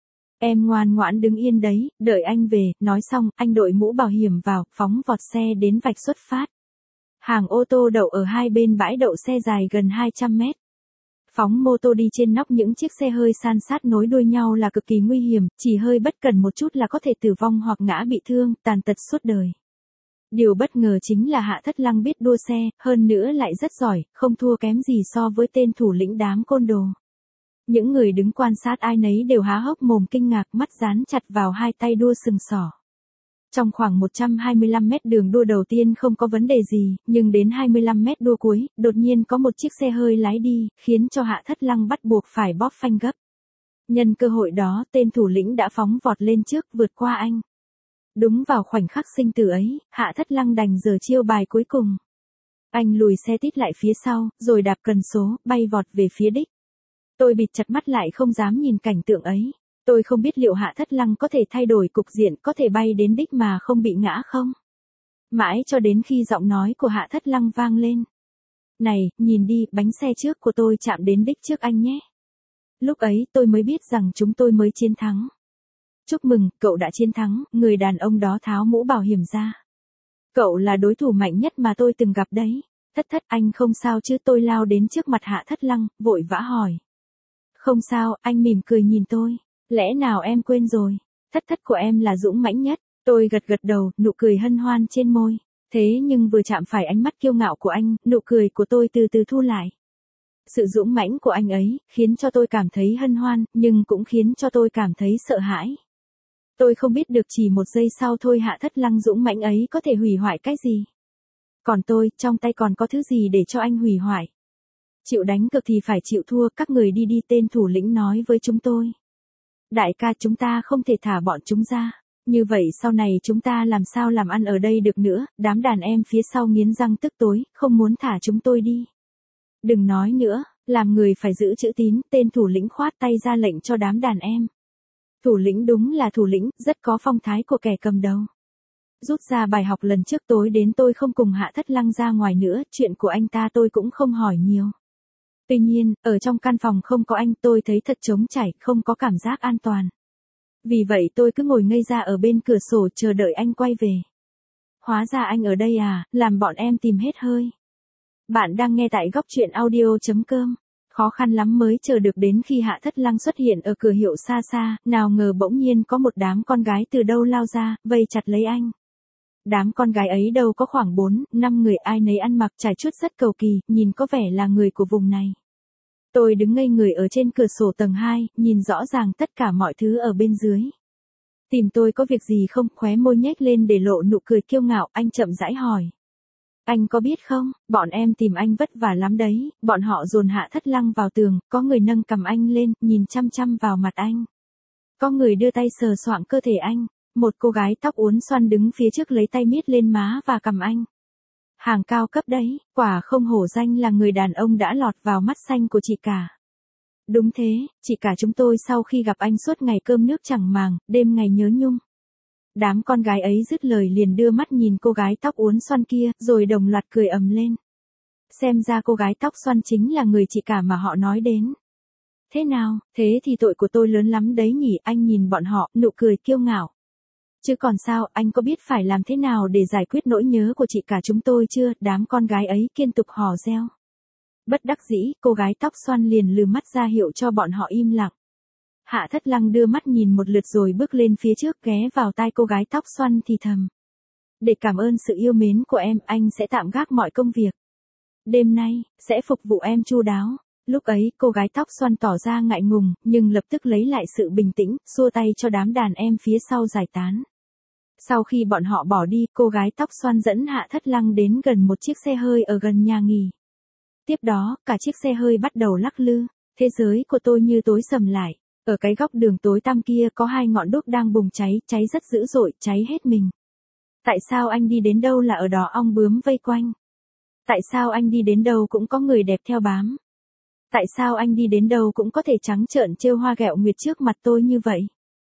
Em ngoan ngoãn đứng yên đấy, đợi anh về. Nói xong, anh đội mũ bảo hiểm vào, phóng vọt xe đến vạch xuất phát. Hàng ô tô đậu ở hai bên bãi đậu xe dài gần 200 mét. Phóng mô tô đi trên nóc những chiếc xe hơi san sát nối đuôi nhau là cực kỳ nguy hiểm, chỉ hơi bất cẩn một chút là có thể tử vong hoặc ngã bị thương, tàn tật suốt đời. Điều bất ngờ chính là Hạ Thất Lăng biết đua xe, hơn nữa lại rất giỏi, không thua kém gì so với tên thủ lĩnh đám côn đồ. Những người đứng quan sát ai nấy đều há hốc mồm kinh ngạc, mắt dán chặt vào hai tay đua sừng sỏ. Trong khoảng 125 mét đường đua đầu tiên không có vấn đề gì, nhưng đến 25 mét đua cuối, đột nhiên có một chiếc xe hơi lái đi, khiến cho Hạ Thất Lăng bắt buộc phải bóp phanh gấp. Nhân cơ hội đó, tên thủ lĩnh đã phóng vọt lên trước, vượt qua anh. Đúng vào khoảnh khắc sinh tử ấy, Hạ Thất Lăng đành giở chiêu bài cuối cùng. Anh lùi xe tít lại phía sau, rồi đạp cần số, bay vọt về phía đích. Tôi bịt chặt mắt lại không dám nhìn cảnh tượng ấy. Tôi không biết liệu Hạ Thất Lăng có thể thay đổi cục diện, có thể bay đến đích mà không bị ngã không? Mãi cho đến khi giọng nói của Hạ Thất Lăng vang lên. Này, nhìn đi, bánh xe trước của tôi chạm đến đích trước anh nhé. Lúc ấy tôi mới biết rằng chúng tôi mới chiến thắng. Chúc mừng, cậu đã chiến thắng. Người đàn ông đó tháo mũ bảo hiểm ra. Cậu là đối thủ mạnh nhất mà tôi từng gặp đấy. Thất thất, anh không sao chứ? Tôi lao đến trước mặt Hạ Thất Lăng, vội vã hỏi. Không sao, anh mỉm cười nhìn tôi. Lẽ nào em quên rồi? Thất thất của em là dũng mãnh nhất. Tôi gật gật đầu, nụ cười hân hoan trên môi. Thế nhưng vừa chạm phải ánh mắt kiêu ngạo của anh, nụ cười của tôi từ từ thu lại. Sự dũng mãnh của anh ấy, khiến cho tôi cảm thấy hân hoan, nhưng cũng khiến cho tôi cảm thấy sợ hãi. Tôi không biết được chỉ một giây sau thôi Hạ Thất Lăng dũng mãnh ấy có thể hủy hoại cái gì. Còn tôi, trong tay còn có thứ gì để cho anh hủy hoại. Chịu đánh cược thì phải chịu thua, các người đi đi, tên thủ lĩnh nói với chúng tôi. Đại ca, chúng ta không thể thả bọn chúng ra. Như vậy sau này chúng ta làm sao làm ăn ở đây được nữa. Đám đàn em phía sau nghiến răng tức tối, không muốn thả chúng tôi đi. Đừng nói nữa, làm người phải giữ chữ tín. Tên thủ lĩnh khoát tay ra lệnh cho đám đàn em. Thủ lĩnh đúng là thủ lĩnh, rất có phong thái của kẻ cầm đầu. Rút ra bài học lần trước tối đến tôi không cùng Hạ Thất Lăng ra ngoài nữa, chuyện của anh ta tôi cũng không hỏi nhiều. Tuy nhiên, ở trong căn phòng không có anh, tôi thấy thật trống trải, không có cảm giác an toàn. Vì vậy tôi cứ ngồi ngây ra ở bên cửa sổ chờ đợi anh quay về. Hóa ra anh ở đây à, làm bọn em tìm hết hơi. Bạn đang nghe tại góc truyện audio.com. Khó khăn lắm mới chờ được đến khi Hạ Thất Lăng xuất hiện ở cửa hiệu xa xa, nào ngờ bỗng nhiên có một đám con gái từ đâu lao ra, vây chặt lấy anh. Đám con gái ấy đâu có khoảng 4-5 người, ai nấy ăn mặc trải chuốt rất cầu kỳ, nhìn có vẻ là người của vùng này. Tôi đứng ngây người ở trên cửa sổ tầng 2, nhìn rõ ràng tất cả mọi thứ ở bên dưới. Tìm tôi có việc gì không? Khóe môi nhếch lên để lộ nụ cười kiêu ngạo, anh chậm rãi hỏi. Anh có biết không, bọn em tìm anh vất vả lắm đấy, bọn họ dồn Hạ Thất Lăng vào tường, có người nâng cầm anh lên, nhìn chăm chăm vào mặt anh. Có người đưa tay sờ soạng cơ thể anh, một cô gái tóc uốn xoăn đứng phía trước lấy tay miết lên má và cằm anh. Hàng cao cấp đấy, quả không hổ danh là người đàn ông đã lọt vào mắt xanh của chị cả. Đúng thế, chị cả chúng tôi sau khi gặp anh suốt ngày cơm nước chẳng màng, đêm ngày nhớ nhung. Đám con gái ấy dứt lời liền đưa mắt nhìn cô gái tóc uốn xoăn kia, rồi đồng loạt cười ầm lên. Xem ra cô gái tóc xoăn chính là người chị cả mà họ nói đến. Thế nào, thế thì tội của tôi lớn lắm đấy nhỉ, anh nhìn bọn họ, nụ cười kiêu ngạo. Chứ còn sao, anh có biết phải làm thế nào để giải quyết nỗi nhớ của chị cả chúng tôi chưa? Đám con gái ấy liên tục hò reo. Bất đắc dĩ, cô gái tóc xoăn liền lừ mắt ra hiệu cho bọn họ im lặng. Hạ Thất Lăng đưa mắt nhìn một lượt rồi bước lên phía trước, ghé vào tai cô gái tóc xoăn thì thầm. Để cảm ơn sự yêu mến của em, anh sẽ tạm gác mọi công việc. Đêm nay, sẽ phục vụ em chu đáo. Lúc ấy, cô gái tóc xoăn tỏ ra ngại ngùng, nhưng lập tức lấy lại sự bình tĩnh, xua tay cho đám đàn em phía sau giải tán. Sau khi bọn họ bỏ đi, cô gái tóc xoăn dẫn Hạ Thất Lăng đến gần một chiếc xe hơi ở gần nhà nghỉ. Tiếp đó, cả chiếc xe hơi bắt đầu lắc lư. Thế giới của tôi như tối sầm lại. Ở cái góc đường tối tăm kia có 2 ngọn đuốc đang bùng cháy, cháy rất dữ dội, cháy hết mình. Tại sao anh đi đến đâu là ở đó ong bướm vây quanh? Tại sao anh đi đến đâu cũng có người đẹp theo bám? Tại sao anh đi đến đâu cũng có thể trắng trợn trêu hoa ghẹo nguyệt trước mặt tôi như vậy?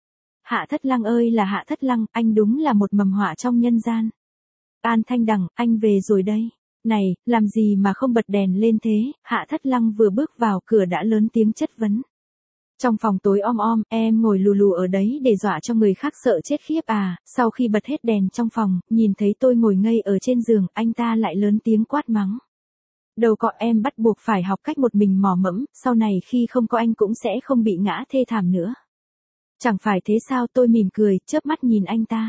Hạ Thất Lăng ơi là Hạ Thất Lăng, anh đúng là một mầm họa trong nhân gian. An Thanh Đằng, anh về rồi đây. Này, làm gì mà không bật đèn lên thế? Hạ Thất Lăng vừa bước vào cửa đã lớn tiếng chất vấn. Trong phòng tối om om, em ngồi lù lù ở đấy để dọa cho người khác sợ chết khiếp à? Sau khi bật hết đèn trong phòng, nhìn thấy tôi ngồi ngây ở trên giường, anh ta lại lớn tiếng quát mắng. Đầu cọ em bắt buộc phải học cách một mình mò mẫm, sau này khi không có anh cũng sẽ không bị ngã thê thảm nữa. Chẳng phải thế sao? Tôi mỉm cười, chớp mắt nhìn anh ta.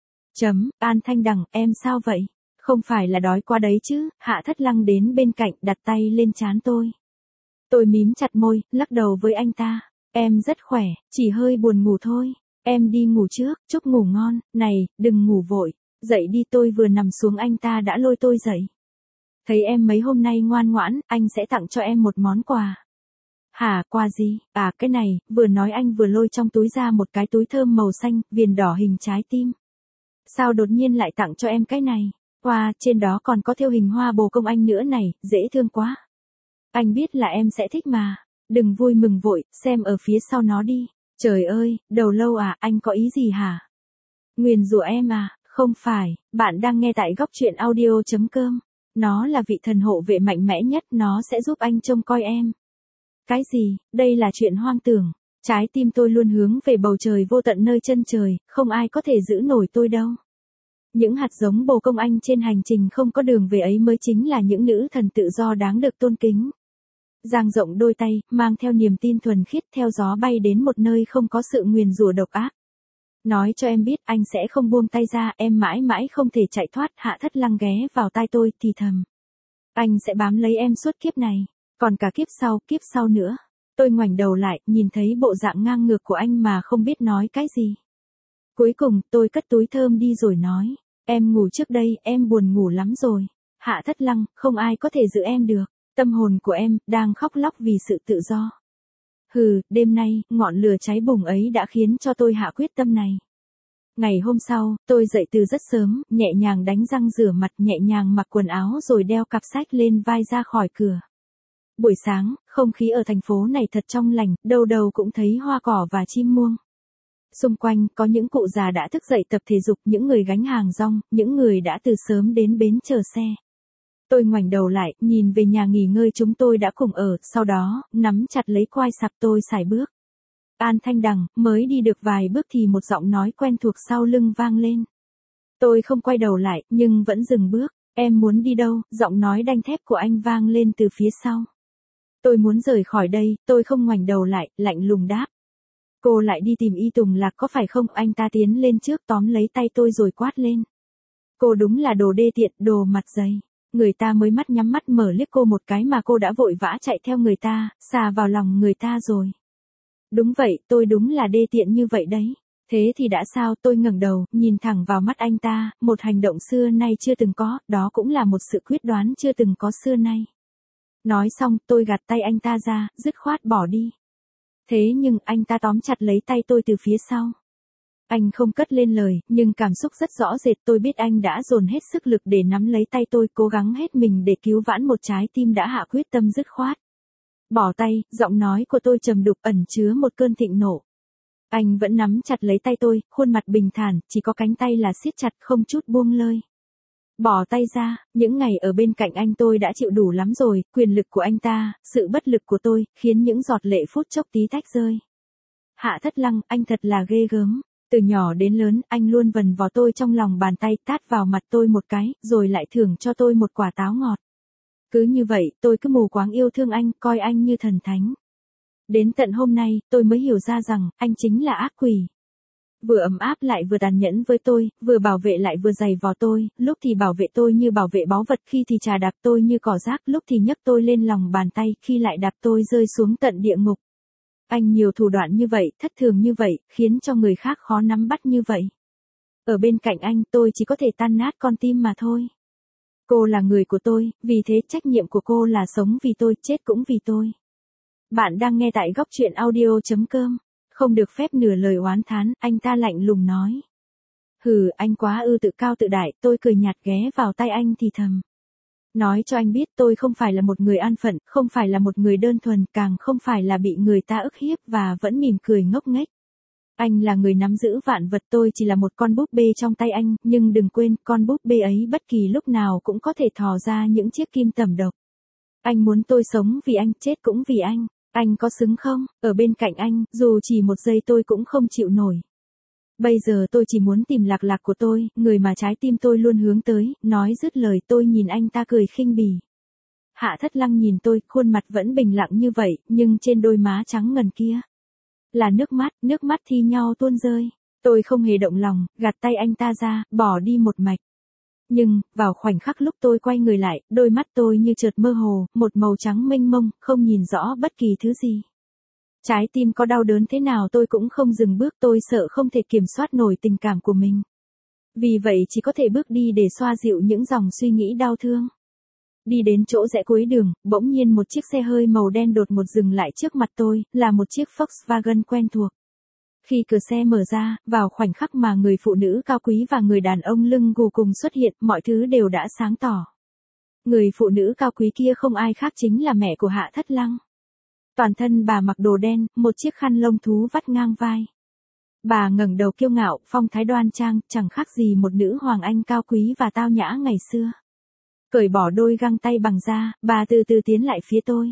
An Thanh Đằng, em sao vậy? Không phải là đói quá đấy chứ? Hạ Thất Lăng đến bên cạnh, đặt tay lên trán tôi. Tôi mím chặt môi, lắc đầu với anh ta. Em rất khỏe, chỉ hơi buồn ngủ thôi. Em đi ngủ trước, chúc ngủ ngon. Này, đừng ngủ vội. Dậy đi, tôi vừa nằm xuống anh ta đã lôi tôi dậy. Thấy em mấy hôm nay ngoan ngoãn, anh sẽ tặng cho em một món quà. Hả, quà gì? À, cái này, vừa nói anh vừa lôi trong túi ra một cái túi thơm màu xanh, viền đỏ hình trái tim. Sao đột nhiên lại tặng cho em cái này? Wow, trên đó còn có thêu hình hoa bồ công anh nữa này, dễ thương quá. Anh biết là em sẽ thích mà. Đừng vui mừng vội, xem ở phía sau nó đi. Trời ơi, đầu lâu à, anh có ý gì hả? Nguyền rủa em à? Không phải, bạn đang nghe tại góc truyện audio.com. Nó là vị thần hộ vệ mạnh mẽ nhất, nó sẽ giúp anh trông coi em. Cái gì, đây là chuyện hoang tưởng. Trái tim tôi luôn hướng về bầu trời vô tận nơi chân trời, không ai có thể giữ nổi tôi đâu. Những hạt giống bồ công anh trên hành trình không có đường về ấy mới chính là những nữ thần tự do đáng được tôn kính. Dang rộng đôi tay, mang theo niềm tin thuần khiết theo gió bay đến một nơi không có sự nguyền rủa độc ác. Nói cho em biết anh sẽ không buông tay ra, em mãi mãi không thể chạy thoát. Hạ Thất Lăng ghé vào tai tôi thì thầm. Anh sẽ bám lấy em suốt kiếp này, còn cả kiếp sau nữa. Tôi ngoảnh đầu lại, nhìn thấy bộ dạng ngang ngược của anh mà không biết nói cái gì. Cuối cùng, tôi cất túi thơm đi rồi nói. Em ngủ trước đây, em buồn ngủ lắm rồi. Hạ Thất Lăng, không ai có thể giữ em được. Tâm hồn của em, đang khóc lóc vì sự tự do. Hừ, đêm nay, ngọn lửa cháy bùng ấy đã khiến cho tôi hạ quyết tâm này. Ngày hôm sau, tôi dậy từ rất sớm, nhẹ nhàng đánh răng rửa mặt, nhẹ nhàng mặc quần áo rồi đeo cặp sách lên vai ra khỏi cửa. Buổi sáng, không khí ở thành phố này thật trong lành, đâu đâu cũng thấy hoa cỏ và chim muông. Xung quanh, có những cụ già đã thức dậy tập thể dục, những người gánh hàng rong, những người đã từ sớm đến bến chờ xe. Tôi ngoảnh đầu lại, nhìn về nhà nghỉ ngơi chúng tôi đã cùng ở, sau đó, nắm chặt lấy quai sạp tôi sải bước. An Thanh Đằng, mới đi được vài bước thì một giọng nói quen thuộc sau lưng vang lên. Tôi không quay đầu lại, nhưng vẫn dừng bước. Em muốn đi đâu? Giọng nói đanh thép của anh vang lên từ phía sau. Tôi muốn rời khỏi đây, tôi không ngoảnh đầu lại, lạnh lùng đáp. Cô lại đi tìm Y Tùng Lạc có phải không? Anh ta tiến lên trước tóm lấy tay tôi rồi quát lên. Cô đúng là đồ đê tiện, đồ mặt dày. Người ta mới mắt nhắm mắt mở liếc cô một cái mà cô đã vội vã chạy theo người ta, xà vào lòng người ta rồi. Đúng vậy, tôi đúng là đê tiện như vậy đấy. Thế thì đã sao? Tôi ngẩng đầu, nhìn thẳng vào mắt anh ta, một hành động xưa nay chưa từng có, đó cũng là một sự quyết đoán chưa từng có xưa nay. Nói xong, tôi gạt tay anh ta ra, dứt khoát bỏ đi. Thế nhưng anh ta tóm chặt lấy tay tôi từ phía sau. Anh không cất lên lời, nhưng cảm xúc rất rõ rệt. Tôi biết anh đã dồn hết sức lực để nắm lấy tay tôi, cố gắng hết mình để cứu vãn một trái tim đã hạ quyết tâm dứt khoát. Bỏ tay, giọng nói của tôi trầm đục ẩn chứa một cơn thịnh nộ. Anh vẫn nắm chặt lấy tay tôi, khuôn mặt bình thản, chỉ có cánh tay là siết chặt không chút buông lơi. Bỏ tay ra, những ngày ở bên cạnh anh tôi đã chịu đủ lắm rồi, quyền lực của anh ta, sự bất lực của tôi, khiến những giọt lệ phút chốc tí tách rơi. Hạ Thất Lăng, anh thật là ghê gớm. Từ nhỏ đến lớn, anh luôn vần vò tôi trong lòng bàn tay, tát vào mặt tôi một cái, rồi lại thưởng cho tôi một quả táo ngọt. Cứ như vậy, tôi cứ mù quáng yêu thương anh, coi anh như thần thánh. Đến tận hôm nay, tôi mới hiểu ra rằng, anh chính là ác quỷ. Vừa ấm áp lại vừa tàn nhẫn với tôi, vừa bảo vệ lại vừa giày vò tôi, lúc thì bảo vệ tôi như bảo vệ báu vật, khi thì chà đạp tôi như cỏ rác, lúc thì nhấc tôi lên lòng bàn tay, khi lại đạp tôi rơi xuống tận địa ngục. Anh nhiều thủ đoạn như vậy, thất thường như vậy, khiến cho người khác khó nắm bắt như vậy. Ở bên cạnh anh, tôi chỉ có thể tan nát con tim mà thôi. Cô là người của tôi, vì thế trách nhiệm của cô là sống vì tôi, chết cũng vì tôi. Bạn đang nghe tại góc truyện audio.com. Không được phép nửa lời oán thán, anh ta lạnh lùng nói. Hừ, anh quá tự cao tự đại, tôi cười nhạt ghé vào tay anh thì thầm. Nói cho anh biết tôi không phải là một người an phận, không phải là một người đơn thuần, càng không phải là bị người ta ức hiếp và vẫn mỉm cười ngốc nghếch. Anh là người nắm giữ vạn vật, tôi chỉ là một con búp bê trong tay anh, nhưng đừng quên, con búp bê ấy bất kỳ lúc nào cũng có thể thò ra những chiếc kim tẩm độc. Anh muốn tôi sống vì anh, chết cũng vì anh. Anh có xứng không? Ở bên cạnh anh, dù chỉ một giây tôi cũng không chịu nổi. Bây giờ tôi chỉ muốn tìm lạc lạc của tôi, người mà trái tim tôi luôn hướng tới. Nói dứt lời tôi nhìn anh ta cười khinh bỉ. Hạ Thất Lăng nhìn tôi, khuôn mặt vẫn bình lặng như vậy, nhưng trên đôi má trắng ngần kia là nước mắt thi nhau tuôn rơi. Tôi không hề động lòng, gạt tay anh ta ra, bỏ đi một mạch. Nhưng, vào khoảnh khắc lúc tôi quay người lại, đôi mắt tôi như chợt mơ hồ, một màu trắng mênh mông, không nhìn rõ bất kỳ thứ gì. Trái tim có đau đớn thế nào tôi cũng không dừng bước, tôi sợ không thể kiểm soát nổi tình cảm của mình. Vì vậy chỉ có thể bước đi để xoa dịu những dòng suy nghĩ đau thương. Đi đến chỗ rẽ cuối đường, bỗng nhiên một chiếc xe hơi màu đen đột ngột dừng lại trước mặt tôi, là một chiếc Volkswagen quen thuộc. Khi cửa xe mở ra, vào khoảnh khắc mà người phụ nữ cao quý và người đàn ông lưng gù cùng xuất hiện, mọi thứ đều đã sáng tỏ. Người phụ nữ cao quý kia không ai khác chính là mẹ của Hạ Thất Lăng. Toàn thân bà mặc đồ đen, một chiếc khăn lông thú vắt ngang vai. Bà ngẩng đầu kiêu ngạo, phong thái đoan trang, chẳng khác gì một nữ hoàng anh cao quý và tao nhã ngày xưa. Cởi bỏ đôi găng tay bằng da, bà từ từ tiến lại phía tôi.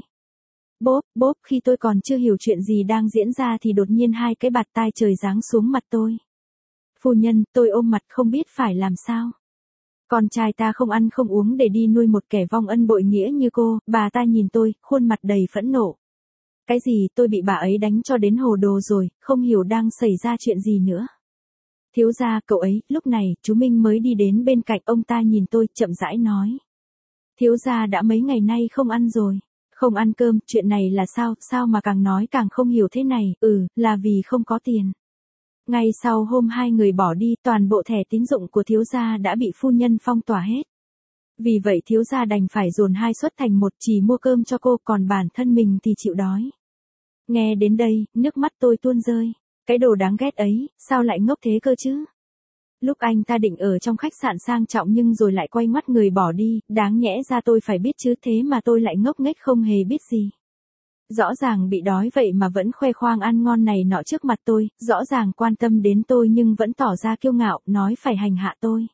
Bốp, khi tôi còn chưa hiểu chuyện gì đang diễn ra thì đột nhiên hai cái bạt tai trời giáng xuống mặt tôi. Phu nhân, tôi ôm mặt không biết phải làm sao. Con trai ta không ăn không uống để đi nuôi một kẻ vong ân bội nghĩa như cô, bà ta nhìn tôi, khuôn mặt đầy phẫn nộ. Cái gì, tôi bị bà ấy đánh cho đến hồ đồ rồi, không hiểu đang xảy ra chuyện gì nữa. Thiếu gia, cậu ấy, lúc này, chú Minh mới đi đến bên cạnh, ông ta nhìn tôi, chậm rãi nói. Thiếu gia đã mấy ngày nay không ăn rồi. Không ăn cơm, chuyện này là sao mà càng nói càng không hiểu thế này, là vì không có tiền. Ngay sau hôm hai người bỏ đi, toàn bộ thẻ tín dụng của thiếu gia đã bị phu nhân phong tỏa hết. Vì vậy thiếu gia đành phải dồn hai suất thành một, chỉ mua cơm cho cô, còn bản thân mình thì chịu đói. Nghe đến đây, nước mắt tôi tuôn rơi. Cái đồ đáng ghét ấy, sao lại ngốc thế cơ chứ? Lúc anh ta định ở trong khách sạn sang trọng nhưng rồi lại quay ngoắt người bỏ đi, đáng nhẽ ra tôi phải biết chứ, thế mà tôi lại ngốc nghếch không hề biết gì. Rõ ràng bị đói vậy mà vẫn khoe khoang ăn ngon này nọ trước mặt tôi, rõ ràng quan tâm đến tôi nhưng vẫn tỏ ra kiêu ngạo, nói phải hành hạ tôi.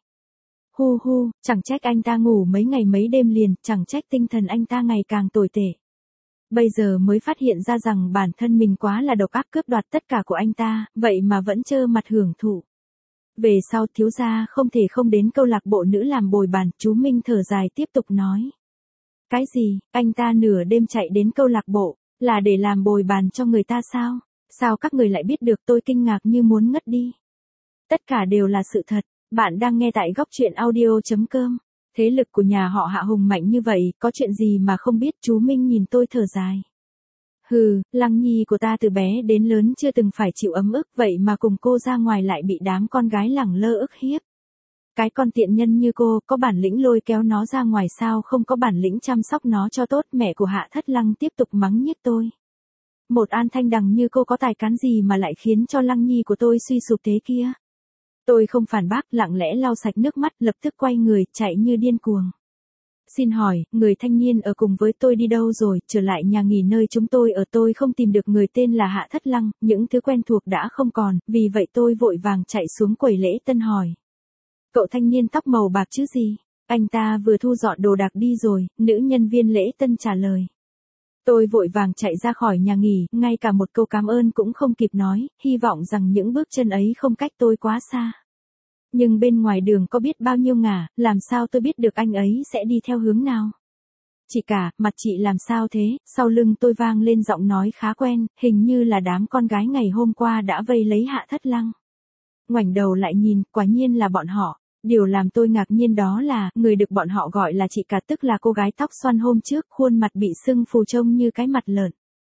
Chẳng trách anh ta ngủ mấy ngày mấy đêm liền, chẳng trách tinh thần anh ta ngày càng tồi tệ. Bây giờ mới phát hiện ra rằng bản thân mình quá là độc ác, cướp đoạt tất cả của anh ta, vậy mà vẫn trơ mặt hưởng thụ. Về sau thiếu gia không thể không đến câu lạc bộ nữ làm bồi bàn, chú Minh thở dài tiếp tục nói. Cái gì, anh ta nửa đêm chạy đến câu lạc bộ, là để làm bồi bàn cho người ta sao? Sao các người lại biết được? Tôi kinh ngạc như muốn ngất đi. Tất cả đều là sự thật, bạn đang nghe tại góc truyện audio.com. Thế lực của nhà họ Hạ hùng mạnh như vậy, có chuyện gì mà không biết? Chú Minh nhìn tôi thở dài. Hừ, Lăng Nhi của ta từ bé đến lớn chưa từng phải chịu ấm ức, vậy mà cùng cô ra ngoài lại bị đám con gái lẳng lơ ức hiếp. Cái con tiện nhân như cô, có bản lĩnh lôi kéo nó ra ngoài sao không có bản lĩnh chăm sóc nó cho tốt? Mẹ của Hạ Thất Lăng tiếp tục mắng nhiếc tôi. Một An Thanh Đằng như cô có tài cán gì mà lại khiến cho Lăng Nhi của tôi suy sụp thế kia? Tôi không phản bác, lặng lẽ lau sạch nước mắt, lập tức quay người, chạy như điên cuồng. Xin hỏi, người thanh niên ở cùng với tôi đi đâu rồi? Trở lại nhà nghỉ nơi chúng tôi ở, tôi không tìm được người tên là Hạ Thất Lăng, những thứ quen thuộc đã không còn, vì vậy tôi vội vàng chạy xuống quầy lễ tân hỏi. Cậu thanh niên tóc màu bạc chứ gì? Anh ta vừa thu dọn đồ đạc đi rồi, nữ nhân viên lễ tân trả lời. Tôi vội vàng chạy ra khỏi nhà nghỉ, ngay cả một câu cảm ơn cũng không kịp nói, hy vọng rằng những bước chân ấy không cách tôi quá xa. Nhưng bên ngoài đường có biết bao nhiêu ngả, làm sao tôi biết được anh ấy sẽ đi theo hướng nào? Chị cả, mặt chị làm sao thế? Sau lưng tôi vang lên giọng nói khá quen, hình như là đám con gái ngày hôm qua đã vây lấy Hạ Thất Lăng. Ngoảnh đầu lại nhìn, quả nhiên là bọn họ. Điều làm tôi ngạc nhiên đó là, người được bọn họ gọi là chị cả tức là cô gái tóc xoăn hôm trước, khuôn mặt bị sưng phù trông như cái mặt lợn.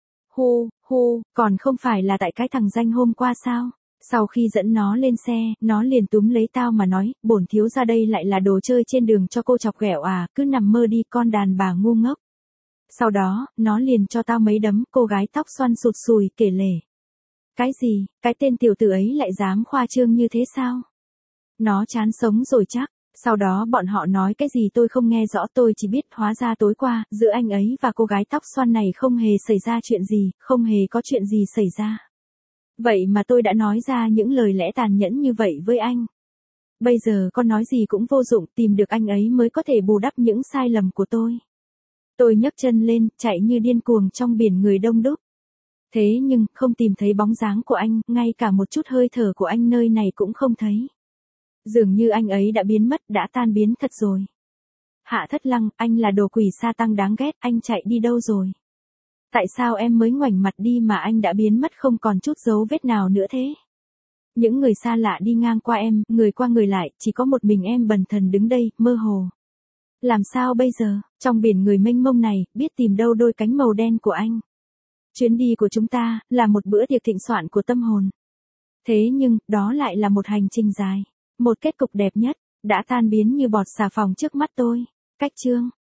Hu, còn không phải là tại cái thằng danh hôm qua sao? Sau khi dẫn nó lên xe, nó liền túm lấy tao mà nói, bổn thiếu ra đây lại là đồ chơi trên đường cho cô chọc ghẹo à, cứ nằm mơ đi con đàn bà ngu ngốc. Sau đó, nó liền cho tao mấy đấm, cô gái tóc xoăn sụt sùi, kể lể. Cái gì, cái tên tiểu tử ấy lại dám khoa trương như thế sao? Nó chán sống rồi chắc. Sau đó bọn họ nói cái gì tôi không nghe rõ, tôi chỉ biết hóa ra tối qua, giữa anh ấy và cô gái tóc xoăn này không hề xảy ra chuyện gì, không hề có chuyện gì xảy ra. Vậy mà tôi đã nói ra những lời lẽ tàn nhẫn như vậy với anh. Bây giờ con nói gì cũng vô dụng, tìm được anh ấy mới có thể bù đắp những sai lầm của tôi. Tôi nhấc chân lên, chạy như điên cuồng trong biển người đông đúc. Thế nhưng, không tìm thấy bóng dáng của anh, ngay cả một chút hơi thở của anh nơi này cũng không thấy. Dường như anh ấy đã biến mất, đã tan biến thật rồi. Hạ Thất Lăng, anh là đồ quỷ sa tăng đáng ghét, anh chạy đi đâu rồi? Tại sao em mới ngoảnh mặt đi mà anh đã biến mất không còn chút dấu vết nào nữa thế? Những người xa lạ đi ngang qua em, người qua người lại, chỉ có một mình em bần thần đứng đây, mơ hồ. Làm sao bây giờ, trong biển người mênh mông này, biết tìm đâu đôi cánh màu đen của anh? Chuyến đi của chúng ta, là một bữa tiệc thịnh soạn của tâm hồn. Thế nhưng, đó lại là một hành trình dài. Một kết cục đẹp nhất, đã tan biến như bọt xà phòng trước mắt tôi. Cách chương.